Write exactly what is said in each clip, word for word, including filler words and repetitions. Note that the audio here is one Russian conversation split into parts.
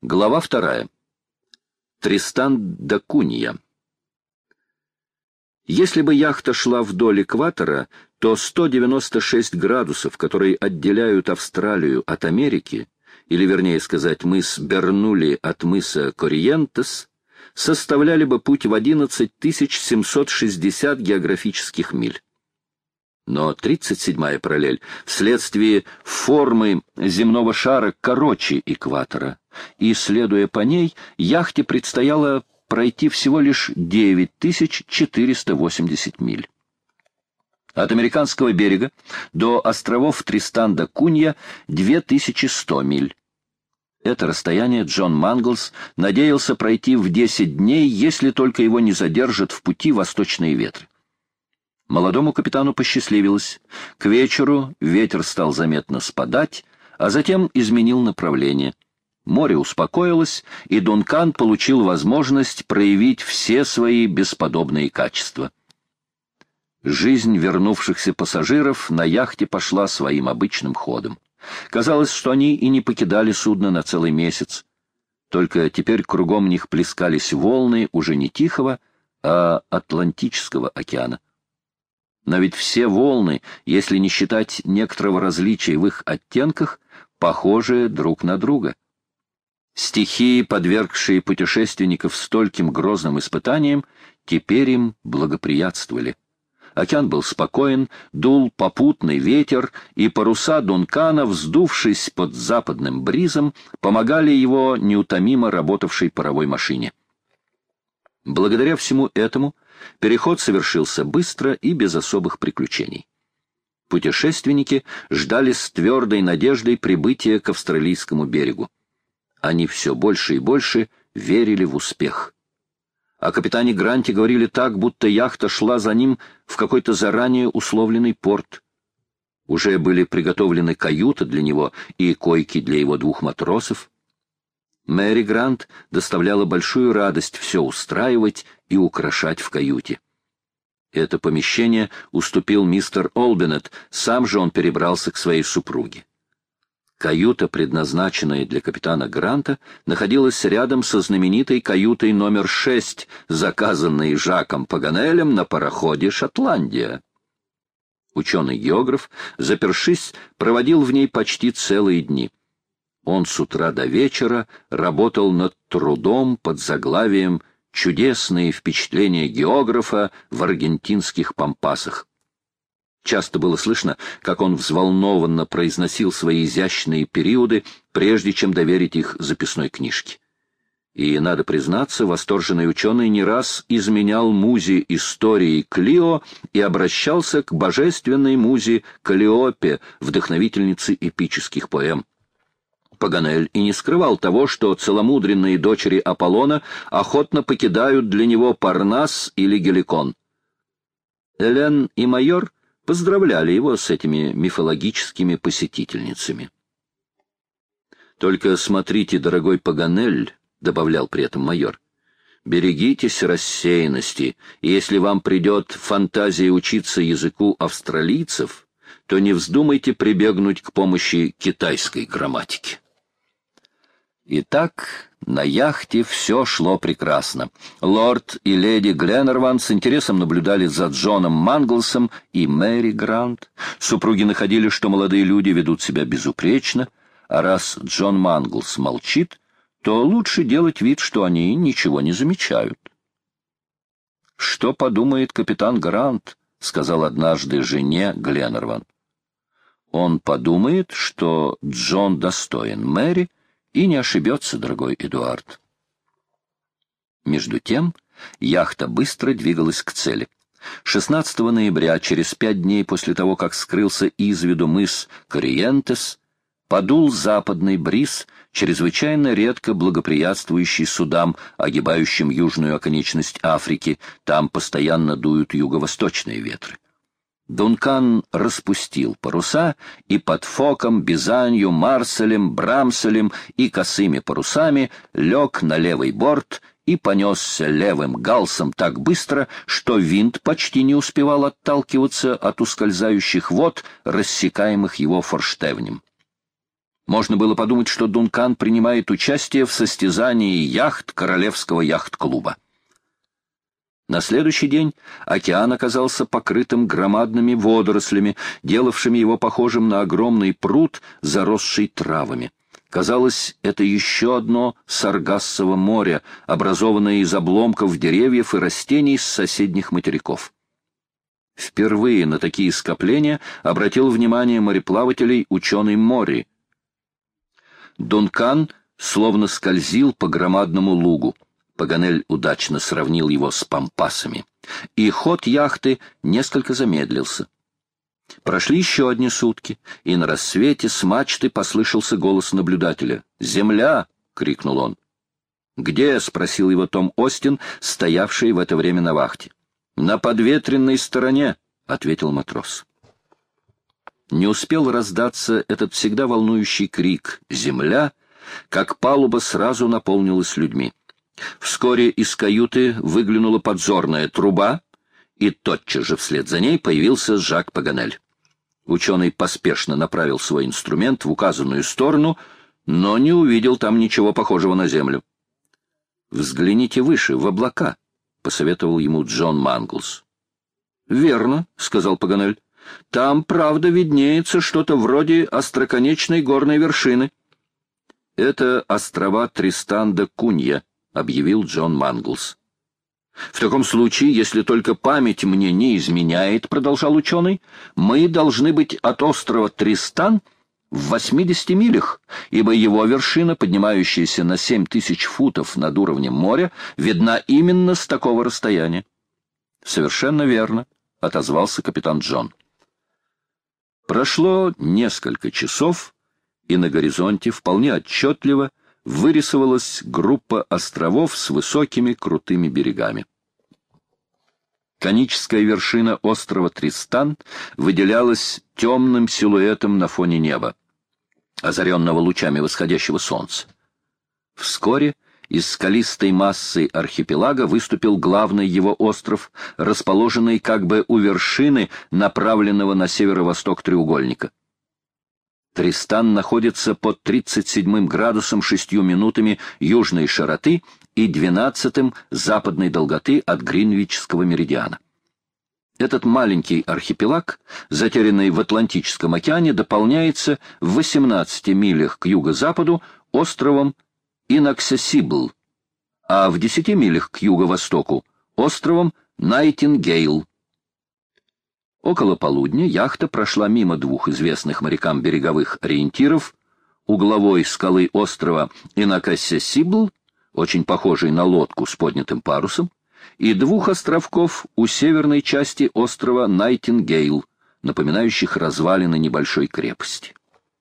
Глава вторая. Тристан да Кунья. Если бы яхта шла вдоль экватора, то сто девяносто шесть градусов, которые отделяют Австралию от Америки, или, вернее сказать, мыс Бернули от мыса Корриентес, составляли бы путь в одиннадцать тысяч семьсот шестьдесят географических миль. Но тридцать седьмая параллель вследствие формы земного шара короче экватора, и, следуя по ней, яхте предстояло пройти всего лишь девять тысяч четыреста восемьдесят миль. От американского берега до островов Тристан да Кунья две тысячи сто миль. Это расстояние Джон Манглс надеялся пройти в десять дней, если только его не задержат в пути восточные ветры. Молодому капитану посчастливилось. К вечеру ветер стал заметно спадать, а затем изменил направление. Море успокоилось, и Дункан получил возможность проявить все свои бесподобные качества. Жизнь вернувшихся пассажиров на яхте пошла своим обычным ходом. Казалось, что они и не покидали судно на целый месяц. Только теперь кругом них плескались волны уже не Тихого, а Атлантического океана. Но ведь все волны, если не считать некоторого различия в их оттенках, похожи друг на друга. Стихии, подвергшие путешественников стольким грозным испытаниям, теперь им благоприятствовали. Океан был спокоен, дул попутный ветер, и паруса Дункана, вздувшись под западным бризом, помогали его неутомимо работавшей паровой машине. Благодаря всему этому переход совершился быстро и без особых приключений. Путешественники ждали с твердой надеждой прибытия к австралийскому берегу. Они все больше и больше верили в успех. О капитане Гранте говорили так, будто яхта шла за ним в какой-то заранее условленный порт. Уже были приготовлены каюты для него и койки для его двух матросов. Мэри Грант доставляла большую радость все устраивать и украшать в каюте. Это помещение уступил мистер Олбинет, сам же он перебрался к своей супруге. Каюта, предназначенная для капитана Гранта, находилась рядом со знаменитой каютой номер шесть, заказанной Жаком Паганелем на пароходе «Шотландия». Ученый-географ, запершись, проводил в ней почти целые дни. Он с утра до вечера работал над трудом под заглавием «Чудесные впечатления географа в аргентинских пампасах». Часто было слышно, как он взволнованно произносил свои изящные периоды, прежде чем доверить их записной книжке. И, надо признаться, восторженный ученый не раз изменял музе истории Клио и обращался к божественной музе Каллиопе, вдохновительнице эпических поэм. Паганель и не скрывал того, что целомудренные дочери Аполлона охотно покидают для него Парнас или Геликон. Элен и майор поздравляли его с этими мифологическими посетительницами. «Только смотрите, дорогой Паганель», — добавлял при этом майор, — «берегитесь рассеянности, и если вам придет фантазия учиться языку австралийцев, то не вздумайте прибегнуть к помощи китайской грамматики». Итак, на яхте все шло прекрасно. Лорд и леди Гленнерван с интересом наблюдали за Джоном Манглсом и Мэри Грант. Супруги находили, что молодые люди ведут себя безупречно, а раз Джон Манглс молчит, то лучше делать вид, что они ничего не замечают. «Что подумает капитан Грант?» — сказал однажды жене Гленнерван. «Он подумает, что Джон достоин Мэри, и не ошибется, дорогой Эдуард». Между тем яхта быстро двигалась к цели. шестнадцатого ноября, через пять дней после того, как скрылся из виду мыс Корриентес, подул западный бриз, чрезвычайно редко благоприятствующий судам, огибающим южную оконечность Африки, там постоянно дуют юго-восточные ветры. Дункан распустил паруса и под Фоком, Бизанью, Марселем, Брамселем и косыми парусами лег на левый борт и понесся левым галсом так быстро, что винт почти не успевал отталкиваться от ускользающих вод, рассекаемых его форштевнем. Можно было подумать, что Дункан принимает участие в состязании яхт Королевского яхт-клуба. На следующий день океан оказался покрытым громадными водорослями, делавшими его похожим на огромный пруд, заросший травами. Казалось, это еще одно Саргассово море, образованное из обломков деревьев и растений с соседних материков. Впервые на такие скопления обратил внимание мореплавателей ученый Мори. Дункан словно скользил по громадному лугу. Паганель удачно сравнил его с пампасами. И ход яхты несколько замедлился. Прошли еще одни сутки, и на рассвете с мачты послышался голос наблюдателя. «Земля!» — крикнул он. «Где?» — спросил его Том Остин, стоявший в это время на вахте. «На подветренной стороне», — ответил матрос. Не успел раздаться этот всегда волнующий крик «Земля!», как палуба сразу наполнилась людьми. Вскоре из каюты выглянула подзорная труба, и тотчас же вслед за ней появился Жак Паганель. Ученый поспешно направил свой инструмент в указанную сторону, но не увидел там ничего похожего на землю. «Взгляните выше, в облака», — посоветовал ему Джон Манглс. «Верно», — сказал Паганель. «Там, правда, виднеется что-то вроде остроконечной горной вершины». «Это острова Тристан-де-Кунья», — объявил Джон Манглс. «В таком случае, если только память мне не изменяет, — продолжал ученый, — мы должны быть от острова Тристан в восьмидесяти милях, ибо его вершина, поднимающаяся на семь тысяч футов над уровнем моря, видна именно с такого расстояния». «Совершенно верно», — отозвался капитан Джон. Прошло несколько часов, и на горизонте вполне отчетливо вырисовалась группа островов с высокими крутыми берегами. Коническая вершина острова Тристан выделялась темным силуэтом на фоне неба, озаренного лучами восходящего солнца. Вскоре из скалистой массы архипелага выступил главный его остров, расположенный как бы у вершины направленного на северо-восток треугольника. Тристан находится под тридцать седьмым градусом шестью минутами южной широты и двенадцатым западной долготы от Гринвичского меридиана. Этот маленький архипелаг, затерянный в Атлантическом океане, дополняется в восемнадцати милях к юго-западу островом Inaccessible, а в десяти милях к юго-востоку островом Найтингейл. Около полудня яхта прошла мимо двух известных морякам береговых ориентиров, угловой скалы острова Inaccessible, очень похожей на лодку с поднятым парусом, и двух островков у северной части острова Найтингейл, напоминающих развалины небольшой крепости.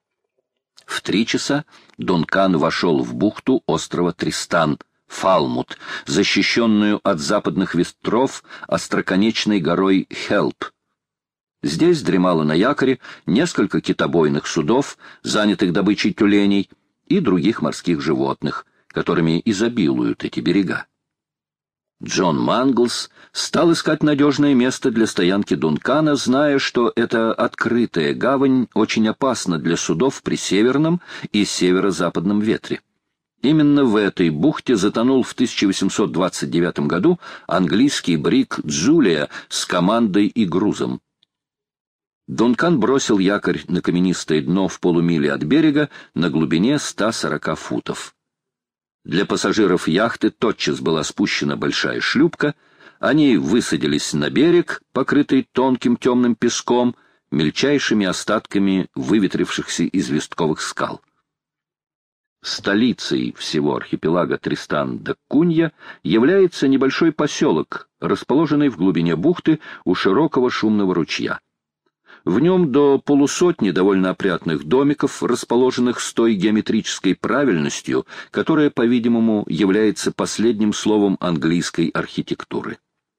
В три часа Дункан вошел в бухту острова Тристан, Фалмут, защищенную от западных ветров остроконечной горой Хелп. Здесь дремало на якоре несколько китобойных судов, занятых добычей тюленей, и других морских животных, которыми изобилуют эти берега. Джон Манглс стал искать надежное место для стоянки Дункана, зная, что эта открытая гавань очень опасна для судов при северном и северо-западном ветре. Именно в этой бухте затонул в тысяча восемьсот двадцать девятом году английский бриг «Джулия» с командой и грузом. Дункан бросил якорь на каменистое дно в полумиле от берега на глубине ста сорока футов. Для пассажиров яхты тотчас была спущена большая шлюпка, они высадились на берег, покрытый тонким темным песком, мельчайшими остатками выветрившихся известковых скал. Столицей всего архипелага Тристан-да-Кунья является небольшой поселок, расположенный в глубине бухты у широкого шумного ручья. В нем до полусотни довольно опрятных домиков, расположенных с той геометрической правильностью, которая, по-видимому, является последним словом английской архитектуры.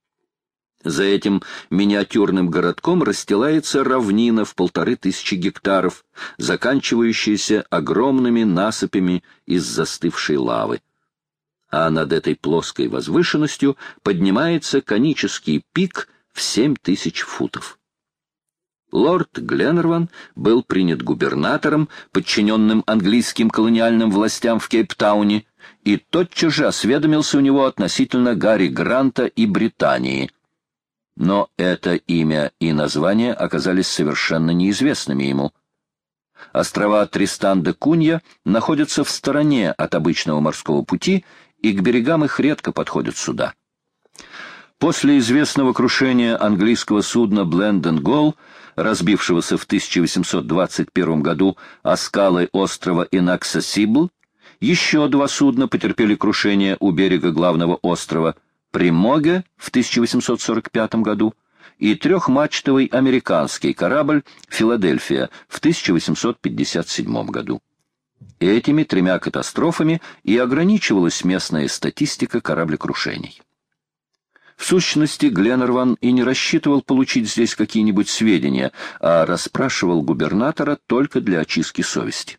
За этим миниатюрным городком расстилается равнина в полторы тысячи гектаров, заканчивающаяся огромными насыпями из застывшей лавы. А над этой плоской возвышенностью поднимается конический пик в семь тысяч футов. Лорд Гленнерван был принят губернатором, подчиненным английским колониальным властям в Кейптауне, и тотчас же осведомился у него относительно Гарри Гранта и Британии. Но это имя и название оказались совершенно неизвестными ему. Острова Тристан-де-Кунья находятся в стороне от обычного морского пути, и к берегам их редко подходят суда. После известного крушения английского судна «Бленден-Голл», разбившегося в тысяча восемьсот двадцать первом году о скалы острова Inaccessible, еще два судна потерпели крушение у берега главного острова Примоге в тысяча восемьсот сорок пятом году и трехмачтовый американский корабль «Филадельфия» в тысяча восемьсот пятьдесят седьмом году. Этими тремя катастрофами и ограничивалась местная статистика кораблекрушений. В сущности, Гленнерван и не рассчитывал получить здесь какие-нибудь сведения, а расспрашивал губернатора только для очистки совести.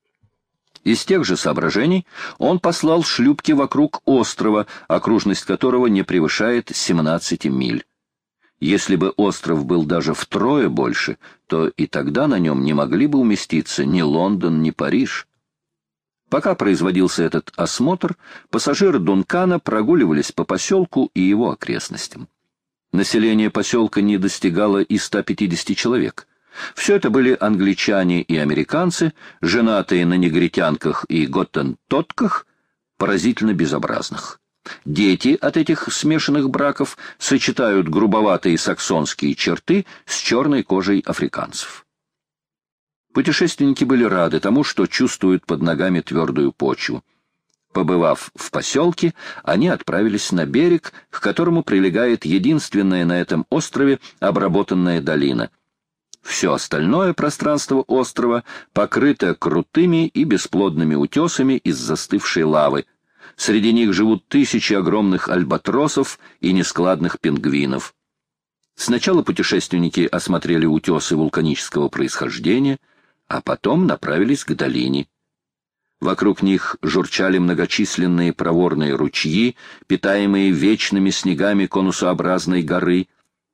Из тех же соображений он послал шлюпки вокруг острова, окружность которого не превышает семнадцати миль. Если бы остров был даже втрое больше, то и тогда на нем не могли бы уместиться ни Лондон, ни Париж. Пока производился этот осмотр, пассажиры Дункана прогуливались по поселку и его окрестностям. Население поселка не достигало и ста пятидесяти человек. Все это были англичане и американцы, женатые на негритянках и готтентотках, поразительно безобразных. Дети от этих смешанных браков сочетают грубоватые саксонские черты с черной кожей африканцев. Путешественники были рады тому, что чувствуют под ногами твердую почву. Побывав в поселке, они отправились на берег, к которому прилегает единственная на этом острове обработанная долина. Все остальное пространство острова покрыто крутыми и бесплодными утесами из застывшей лавы. Среди них живут тысячи огромных альбатросов и нескладных пингвинов. Сначала путешественники осмотрели утесы вулканического происхождения, а потом направились к долине. Вокруг них журчали многочисленные проворные ручьи, питаемые вечными снегами конусообразной горы.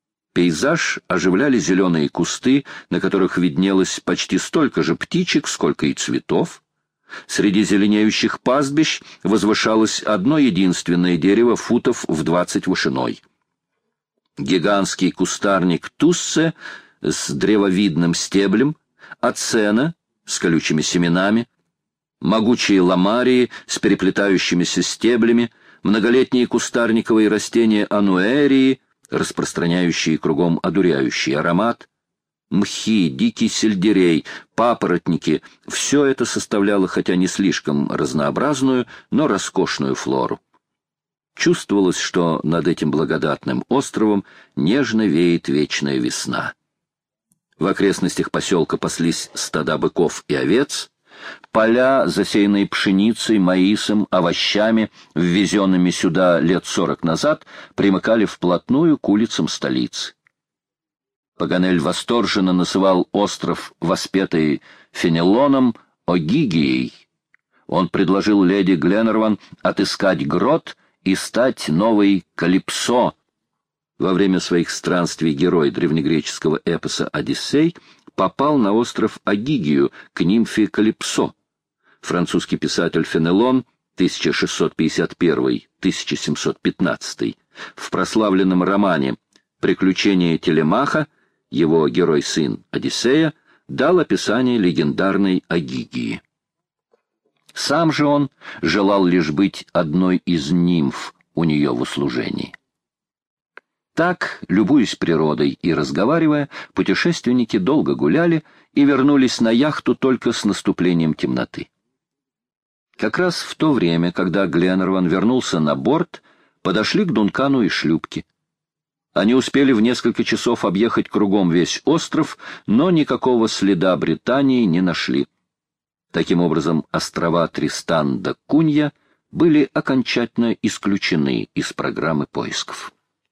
Пейзаж оживляли зеленые кусты, на которых виднелось почти столько же птичек, сколько и цветов. Среди зеленеющих пастбищ возвышалось одно единственное дерево футов в двадцать вышиной. Гигантский кустарник туссе с древовидным стеблем, ацена с колючими семенами, могучие ламарии с переплетающимися стеблями, многолетние кустарниковые растения ануэрии, распространяющие кругом одуряющий аромат, мхи, дикий сельдерей, папоротники — все это составляло хотя не слишком разнообразную, но роскошную флору. Чувствовалось, что над этим благодатным островом нежно веет вечная весна. В окрестностях поселка паслись стада быков и овец, поля, засеянные пшеницей, маисом, овощами, ввезенными сюда лет сорок назад, примыкали вплотную к улицам столицы. Паганель восторженно называл остров, воспетый Фенелоном, Огигией. Он предложил леди Гленнерван отыскать грот и стать новой Калипсо. Во время своих странствий герой древнегреческого эпоса «Одиссей» попал на остров Огигию к нимфе Калипсо. Французский писатель Фенелон тысяча шестьсот пятьдесят первый — тысяча семьсот пятнадцатый в прославленном романе «Приключения Телемаха» его герой-сын Одиссея дал описание легендарной Огигии. Сам же он желал лишь быть одной из нимф у нее в услужении. Так, любуясь природой и разговаривая, путешественники долго гуляли и вернулись на яхту только с наступлением темноты. Как раз в то время, когда Гленнерван вернулся на борт, подошли к Дункану и шлюпки. Они успели в несколько часов объехать кругом весь остров, но никакого следа Британии не нашли. Таким образом, острова Тристан да Кунья были окончательно исключены из программы поисков.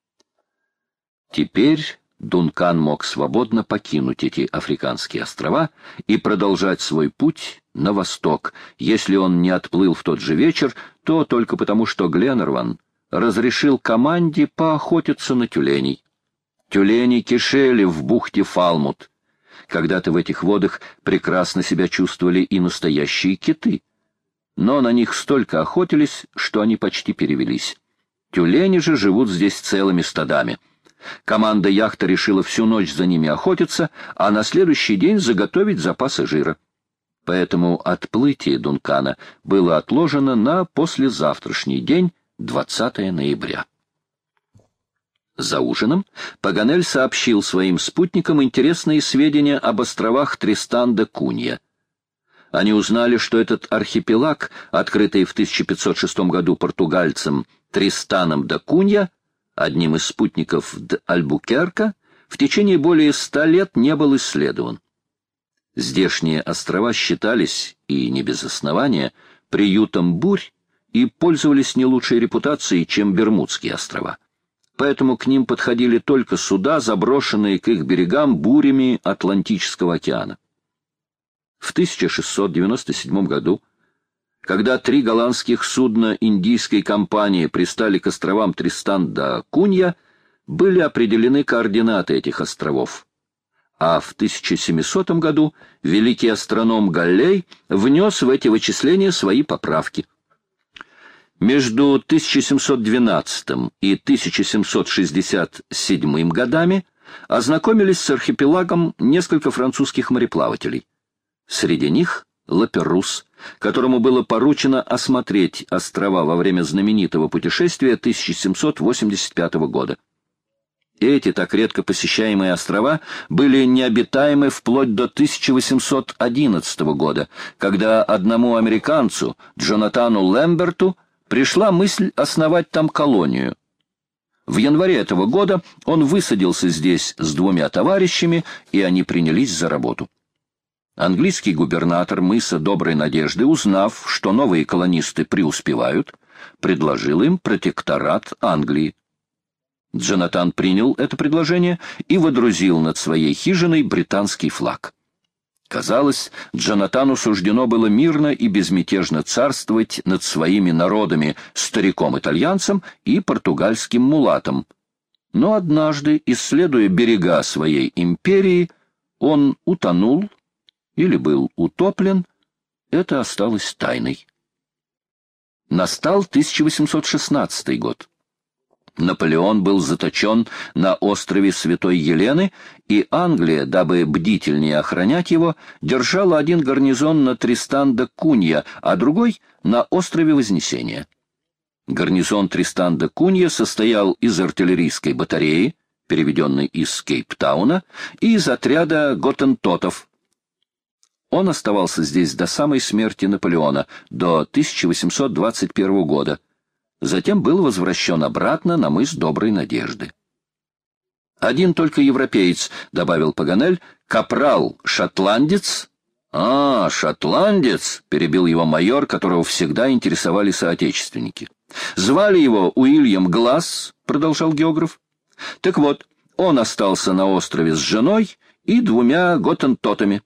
Теперь Дункан мог свободно покинуть эти африканские острова и продолжать свой путь на восток. Если он не отплыл в тот же вечер, то только потому, что Гленнерван разрешил команде поохотиться на тюленей. Тюлени кишели в бухте Фалмут. Когда-то в этих водах прекрасно себя чувствовали и настоящие киты. Но на них столько охотились, что они почти перевелись. Тюлени же живут здесь целыми стадами. Команда яхты решила всю ночь за ними охотиться, а на следующий день заготовить запасы жира. Поэтому отплытие Дункана было отложено на послезавтрашний день, двадцатое ноября. За ужином Паганель сообщил своим спутникам интересные сведения об островах Тристан-де-Кунья. Они узнали, что этот архипелаг, открытый в тысяча пятьсот шестом году португальцем Тристаном де Кунья, одним из спутников д'Альбукерка, в течение более ста лет не был исследован. Здешние острова считались, и не без основания, приютом бурь и пользовались не лучшей репутацией, чем Бермудские острова. Поэтому к ним подходили только суда, заброшенные к их берегам бурями Атлантического океана. В тысяча шестьсот девяносто седьмом году, когда три голландских судна индийской компании пристали к островам Тристан-да-Кунья, были определены координаты этих островов. А в тысяча семисотом году великий астроном Галлей внес в эти вычисления свои поправки. Между тысяча семьсот двенадцатым и тысяча семьсот шестьдесят седьмым годами ознакомились с архипелагом несколько французских мореплавателей. Среди них Лаперрус, которому было поручено осмотреть острова во время знаменитого путешествия тысяча семьсот восемьдесят пятого года. Эти так редко посещаемые острова были необитаемы вплоть до тысяча восемьсот одиннадцатого года, когда одному американцу, Джонатану Лэмберту, пришла мысль основать там колонию. В январе этого года он высадился здесь с двумя товарищами, и они принялись за работу. Английский губернатор мыса Доброй Надежды, узнав, что новые колонисты преуспевают, предложил им протекторат Англии. Джонатан принял это предложение и водрузил над своей хижиной британский флаг. Казалось, Джонатану суждено было мирно и безмятежно царствовать над своими народами, стариком-итальянцем и португальским мулатом. Но однажды, исследуя берега своей империи, он утонул или был утоплен, это осталось тайной. Настал тысяча восемьсот шестнадцатый год. Наполеон был заточен на острове Святой Елены, и Англия, дабы бдительнее охранять его, держала один гарнизон на Тристан-де-Кунья, а другой — на острове Вознесения. Гарнизон Тристан-де-Кунья состоял из артиллерийской батареи, переведенной из Кейптауна, и из отряда готтентотов. Он оставался здесь до самой смерти Наполеона, до тысяча восемьсот двадцать первого года. Затем был возвращен обратно на мыс Доброй Надежды. Один только европеец, — добавил Паганель, — капрал-шотландец. — А, шотландец, — перебил его майор, которого всегда интересовали соотечественники. — Звали его Уильям Гласс, — продолжал географ. — Так вот, он остался на острове с женой и двумя готтентотами.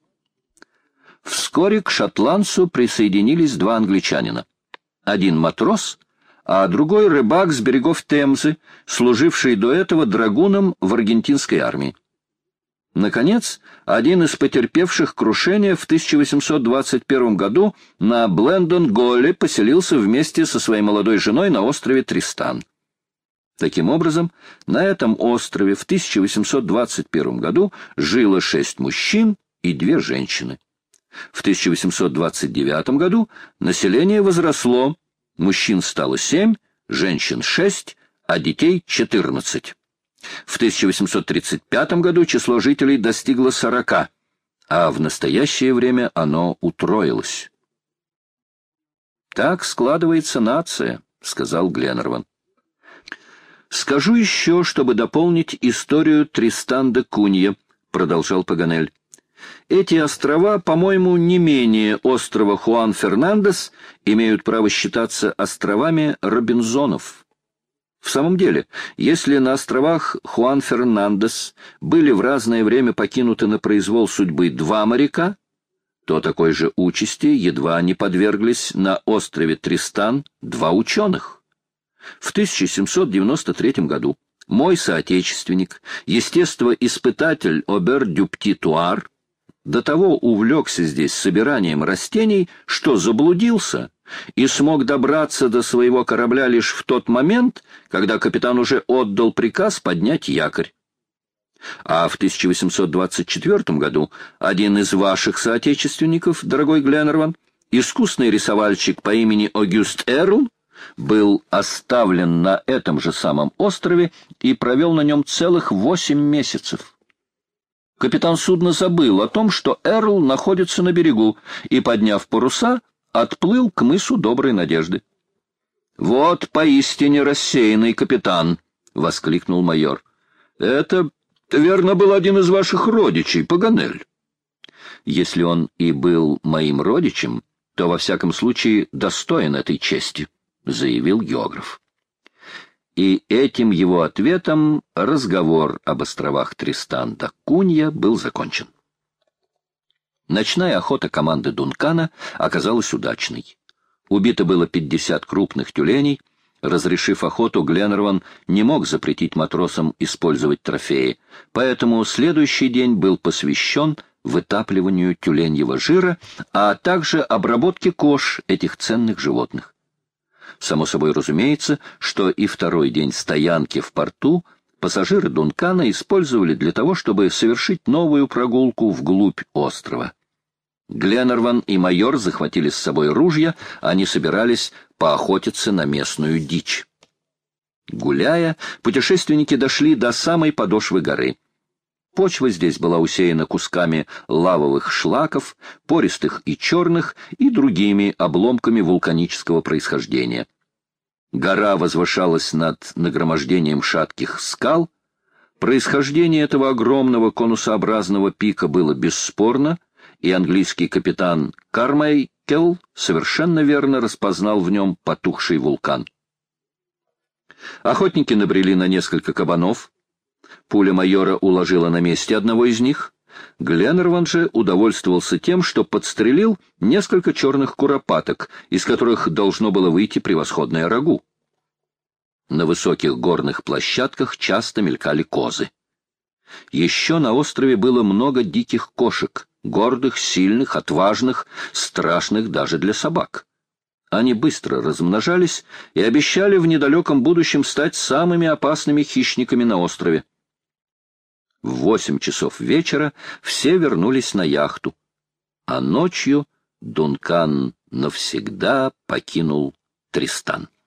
Вскоре к шотландцу присоединились два англичанина. Один матрос, а другой рыбак с берегов Темзы, служивший до этого драгуном в аргентинской армии. Наконец, один из потерпевших крушение в тысяча восемьсот двадцать первом году на Блендон-Голле поселился вместе со своей молодой женой на острове Тристан. Таким образом, на этом острове в тысяча восемьсот двадцать первом году жило шесть мужчин и две женщины. В тысяча восемьсот двадцать девятом году население возросло, мужчин стало семь, женщин шесть, а детей четырнадцать. В тысяча восемьсот тридцать пятом году число жителей достигло сорока, а в настоящее время оно утроилось. «Так складывается нация», — сказал Гленнерван. «Скажу еще, чтобы дополнить историю Тристан-де-Кунья», — продолжал Паганель. Эти острова, по-моему, не менее острова Хуан-Фернандес, имеют право считаться островами Робинзонов. В самом деле, если на островах Хуан-Фернандес были в разное время покинуты на произвол судьбы два моряка, то такой же участи едва не подверглись на острове Тристан два ученых. В тысяча семьсот девяносто третьем году мой соотечественник, естествоиспытатель Обер-Дюпти-Туар, до того увлекся здесь собиранием растений, что заблудился и смог добраться до своего корабля лишь в тот момент, когда капитан уже отдал приказ поднять якорь. А в тысяча восемьсот двадцать четвёртом году один из ваших соотечественников, дорогой Гленнерван, искусный рисовальщик по имени Огюст Эрл, был оставлен на этом же самом острове и провел на нем целых восемь месяцев. Капитан судна забыл о том, что Эрл находится на берегу, и, подняв паруса, отплыл к мысу Доброй Надежды. «Вот поистине рассеянный капитан!» — воскликнул майор. «Это, верно, был один из ваших родичей, Паганель». «Если он и был моим родичем, то, во всяком случае, достоин этой чести», — заявил географ. И этим его ответом разговор об островах Тристан да Кунья был закончен. Ночная охота команды Дункана оказалась удачной. Убито было пятьдесят крупных тюленей. Разрешив охоту, Гленнерван не мог запретить матросам использовать трофеи, поэтому следующий день был посвящен вытапливанию тюленьего жира, а также обработке кож этих ценных животных. Само собой разумеется, что и второй день стоянки в порту пассажиры Дункана использовали для того, чтобы совершить новую прогулку вглубь острова. Гленнерван и майор захватили с собой ружья, они собирались поохотиться на местную дичь. Гуляя, путешественники дошли до самой подошвы горы. Почва здесь была усеяна кусками лавовых шлаков, пористых и черных, и другими обломками вулканического происхождения. Гора возвышалась над нагромождением шатких скал. Происхождение этого огромного конусообразного пика было бесспорно, и английский капитан Кармайкел совершенно верно распознал в нем потухший вулкан. Охотники набрели на несколько кабанов. Пуля майора уложила на месте одного из них. Гленнерван же удовольствовался тем, что подстрелил несколько черных куропаток, из которых должно было выйти превосходное рагу. На высоких горных площадках часто мелькали козы. Еще на острове было много диких кошек, гордых, сильных, отважных, страшных даже для собак. Они быстро размножались и обещали в недалеком будущем стать самыми опасными хищниками на острове. В восемь часов вечера все вернулись на яхту, а ночью Дункан навсегда покинул Тристан.